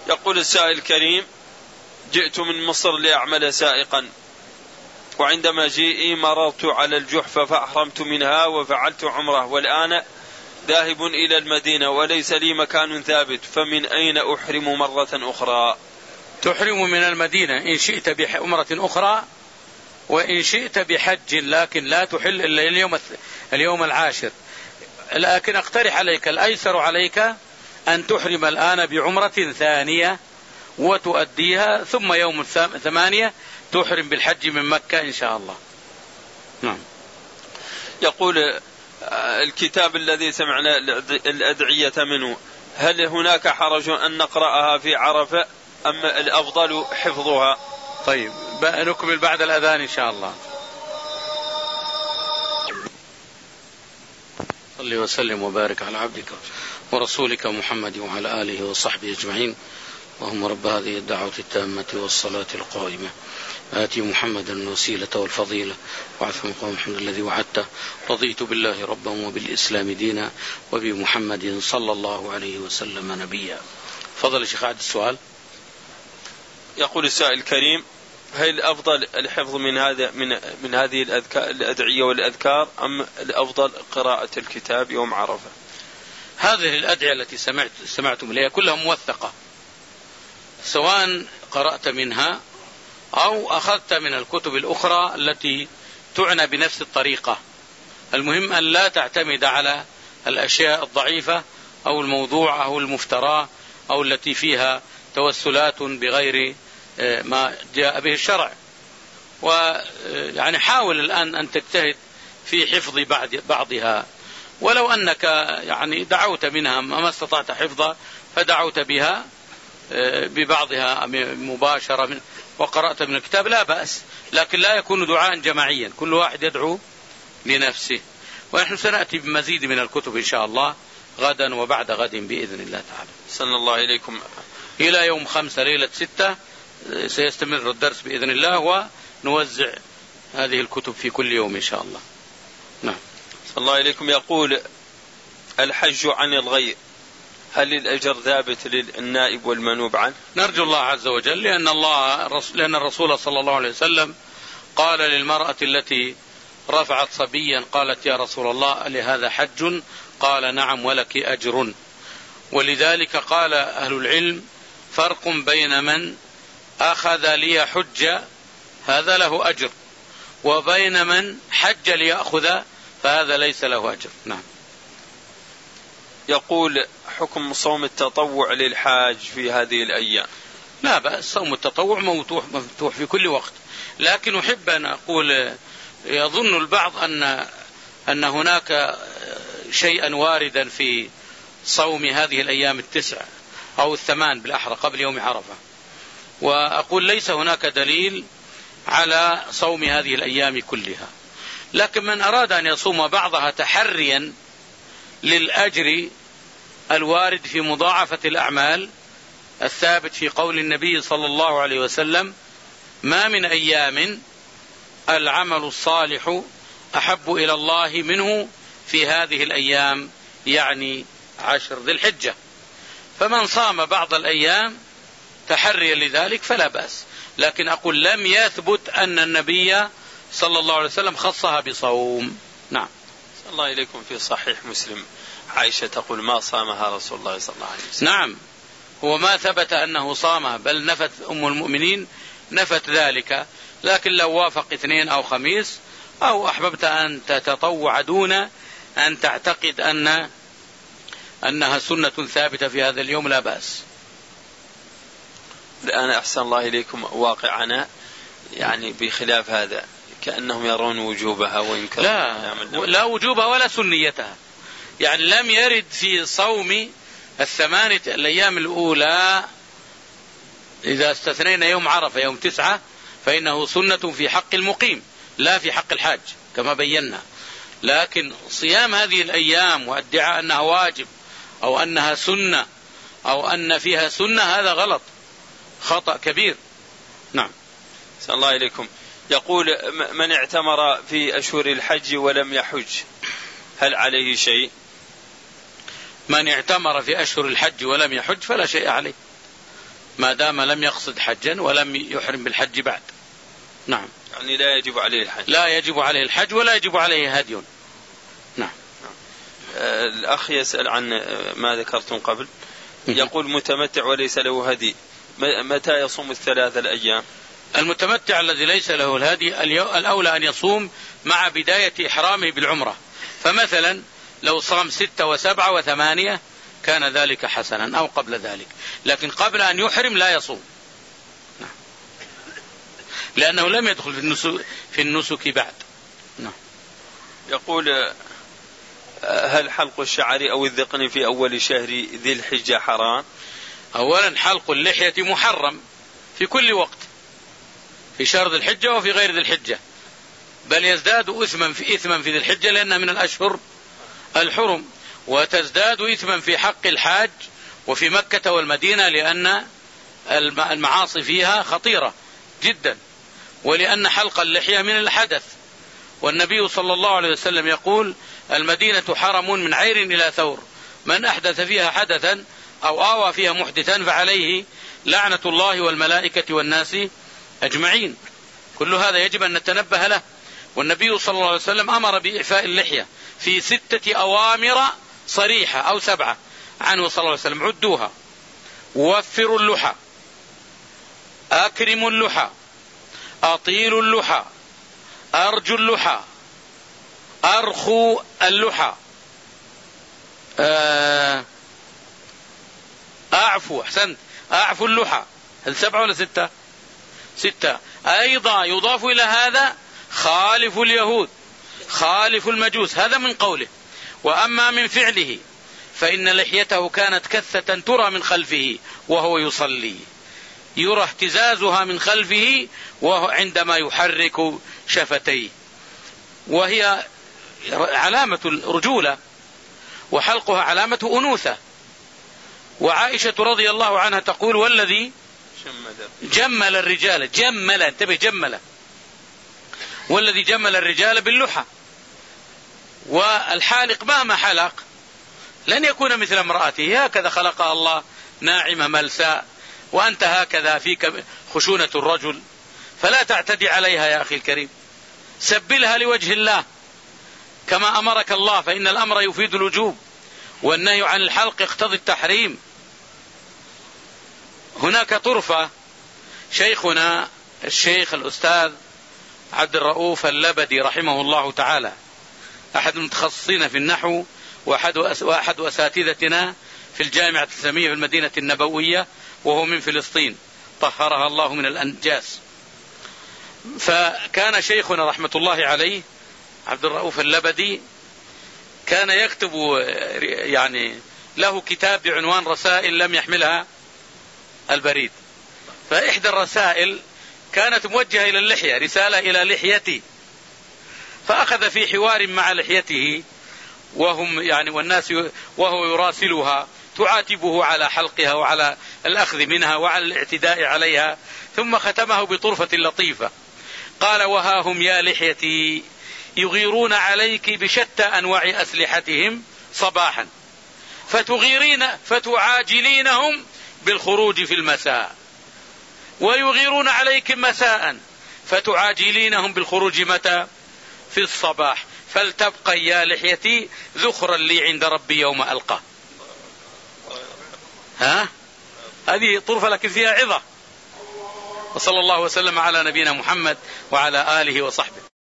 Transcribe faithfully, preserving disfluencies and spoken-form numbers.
يقول السائل الكريم: جئت من مصر لأعمل سائقا، وعندما جئي مررت على الجحفة فأحرمت منها وفعلت عمره، والآن ذاهب إلى المدينة وليس لي مكان ثابت، فمن أين أحرم مرة أخرى؟ تحرم من المدينة إن شئت بعمرة أخرى وإن شئت بحج، لكن لا تحل إلا اليوم اليوم العاشر. لكن أقترح عليك الأيسر عليك أن تحرم الآن بعمرة ثانية وتؤديها، ثم يوم ثمانية تحرم بالحج من مكة إن شاء الله. نعم. يقول: الكتاب الذي سمعنا الأدعية منه، هل هناك حرج أن نقرأها في عرفة أم الأفضل حفظها؟ طيب نكمل بعد الأذان إن شاء الله. صلي وسلم وبارك على عبدك ورسولك محمد وعلى آله وصحبه أجمعين. اللهم رب هذه الدعوة التامة والصلاة القائمة آتي محمدا الوسيلة والفضيلة وعث مقام محمد الذي وعدته. رضيت بالله ربا وبالإسلام دينا وبمحمد صلى الله عليه وسلم نبيا. فضل الشيخ عاد السؤال. يقول السائل الكريم: هل الأفضل الحفظ من هذا من من هذه الأدعية والأذكار أم الأفضل قراءة الكتاب يوم عرفة؟ هذه الأدعية التي سمعت سمعتم إليها كلها موثقة، سواء قرأت منها أو أخذت من الكتب الأخرى التي تعنى بنفس الطريقة. المهم أن لا تعتمد على الأشياء الضعيفة أو الموضوع أو المفترى أو التي فيها توسلات بغير ما جاء به الشرع. ويعني حاول الآن أن تجتهد في حفظ بعضها، ولو أنك يعني دعوت منها ما استطعت حفظها فدعوت بها ببعضها مباشرة من وقرأت من الكتاب لا بأس، لكن لا يكون دعاء جماعيا، كل واحد يدعو لنفسه. ونحن سنأتي بمزيد من الكتب إن شاء الله غدا وبعد غد بإذن الله تعالى. صلى الله إليكم. إلى يوم خمسة ليلة ستة سيستمر الدرس بإذن الله، ونوزع هذه الكتب في كل يوم إن شاء الله. نعم. صلى الله إليكم. يقول: الحج عن الغير، هل الأجر ثابت للنائب والمنوب عنه؟ نرجو الله عز وجل، لأن الله لأن الرسول صلى الله عليه وسلم قال للمرأة التي رفعت صبيا قالت: يا رسول الله لهذا حج؟ قال: نعم ولك أجر. ولذلك قال أهل العلم: فرق بين من أخذ ليحج هذا له أجر، وبين من حج ليأخذ فهذا ليس له أجر. نعم. يقول: حكم صوم التطوع للحاج في هذه الأيام؟ لا بأس، صوم التطوع مفتوح في كل وقت، لكن أحب أن أقول: يظن البعض أن أن هناك شيئا واردا في صوم هذه الأيام التسع أو الثمان بالأحرى قبل يوم عرفة، وأقول ليس هناك دليل على صوم هذه الأيام كلها، لكن من أراد أن يصوم بعضها تحريا للأجر الوارد في مضاعفة الأعمال الثابت في قول النبي صلى الله عليه وسلم: ما من أيام العمل الصالح أحب إلى الله منه في هذه الأيام، يعني عشر ذي الحجة. فمن صام بعض الأيام تحريا لذلك فلا بأس، لكن أقول لم يثبت أن النبي صلى الله عليه وسلم خصها بصوم. نعم. صلى الله إليكم. في صحيح مسلم عائشة تقول: ما صامها رسول الله صلى الله عليه وسلم. نعم، هو ما ثبت أنه صامها، بل نفت أم المؤمنين نفت ذلك، لكن لو وافق اثنين أو خميس أو أحببت أن تتطوع دون أن تعتقد أن أنها سنة ثابتة في هذا اليوم لا بأس. الآن أحسن الله إليكم واقعنا يعني بخلاف هذا، كأنهم يرون وجوبها وينكرون. لا, لا وجوبها ولا سنيتها، يعني لم يرد في صوم الثمانية الأيام الأولى إذا استثنينا يوم عرفة يوم تسعة فإنه سنة في حق المقيم لا في حق الحاج كما بينا، لكن صيام هذه الأيام وادعاء أنها واجب أو أنها سنة أو أن فيها سنة هذا غلط، خطأ كبير. نعم. صلى الله إليكم. يقول: من اعتمر في أشهر الحج ولم يحج هل عليه شيء؟ من اعتمر في أشهر الحج ولم يحج فلا شيء عليه، ما دام لم يقصد حجا ولم يحرم بالحج بعد. نعم. يعني لا يجب عليه الحج. لا يجب عليه الحج ولا يجب عليه هدي. نعم. الأخ يسأل عن ما ذكرتم قبل، يقول متمتع وليس له هدي، متى يصوم الثلاثة الأيام؟ المتمتع الذي ليس له الهدي الأولى أن يصوم مع بداية إحرامه بالعمرة، فمثلا لو صام ستة وسبعة وثمانية كان ذلك حسنا أو قبل ذلك، لكن قبل أن يحرم لا يصوم، لأنه لم يدخل في النسك, في النسك بعد. نعم. يقول هل حلق الشعر أو الذقن في أول شهر ذي الحجة حرام؟ أولا حلق اللحية محرم في كل وقت، في شهر ذي الحجة وفي غير ذي الحجة، بل يزداد إثما في إثما في ذي الحجة لأنها من الأشهر الحرم، وتزداد إثما في حق الحاج وفي مكة والمدينة لأن المعاصي فيها خطيرة جدا، ولأن حلق اللحية من الحدث، والنبي صلى الله عليه وسلم يقول المدينة حرم من عير إلى ثور، من أحدث فيها حدثا أو آوى فيها محدثا فعليه لعنة الله والملائكة والناس أجمعين. كل هذا يجب أن نتنبه له، والنبي صلى الله عليه وسلم أمر بإعفاء اللحية في ستة أوامر صريحة أو سبعة عنه صلى الله عليه وسلم، عدوها: وفروا اللحى، أكرموا اللحى، أطيلوا اللحى، أرجوا اللحى، أرخوا اللحى، أعفوا أحسنت أعفوا اللحى. هل سبعة ولا ستة؟ ستة. أيضا يضاف إلى هذا خالفوا اليهود، خالفوا المجوس، هذا من قوله. وأما من فعله فإن لحيته كانت كثة ترى من خلفه وهو يصلي، يرى اهتزازها من خلفه وهو عندما يحرك شفتيه، وهي علامة الرجولة، وحلقها علامة أنوثة. وعائشة رضي الله عنها تقول: والذي جمل الرجال، جمل انتبه جمل، والذي جمل الرجال باللحى. والحالق مهما حلق لن يكون مثل امرأته، هكذا خلقها الله ناعمة ملساء، وأنت هكذا فيك خشونة الرجل، فلا تعتدي عليها يا أخي الكريم، سبلها لوجه الله كما أمرك الله، فإن الأمر يفيد الوجوب، والنهي عن الحلق يقتضي التحريم. هناك طرفة شيخنا الشيخ الأستاذ عبد الرؤوف اللبدي رحمه الله تعالى، أحد المتخصصين في النحو وأحد وأحد أساتذتنا في الجامعة الإسلامية في المدينة النبوية، وهو من فلسطين طهرها الله من الأنجاس. فكان شيخنا رحمة الله عليه عبد الرؤوف اللبدي كان يكتب، يعني له كتاب بعنوان رسائل لم يحملها البريد، فإحدى الرسائل كانت موجهة إلى اللحية، رسالة إلى لحيتي، فأخذ في حوار مع لحيته وهم يعني والناس، وهو يراسلها تعاتبه على حلقها وعلى الأخذ منها وعلى الاعتداء عليها، ثم ختمه بطرفة لطيفة قال: وها هم يا لحيتي يغيرون عليك بشتى أنواع أسلحتهم صباحا، فتغيرين فتعاجلينهم بالخروج في المساء، ويغيرون عليك مساء فتعاجلينهم بالخروج متى؟ في الصباح، فلتبقى يا لحيتي ذخرا لي عند ربي يوم ألقى. ها هذه طرفة لكن فيها عظة. وصلى الله وسلم على نبينا محمد وعلى آله وصحبه.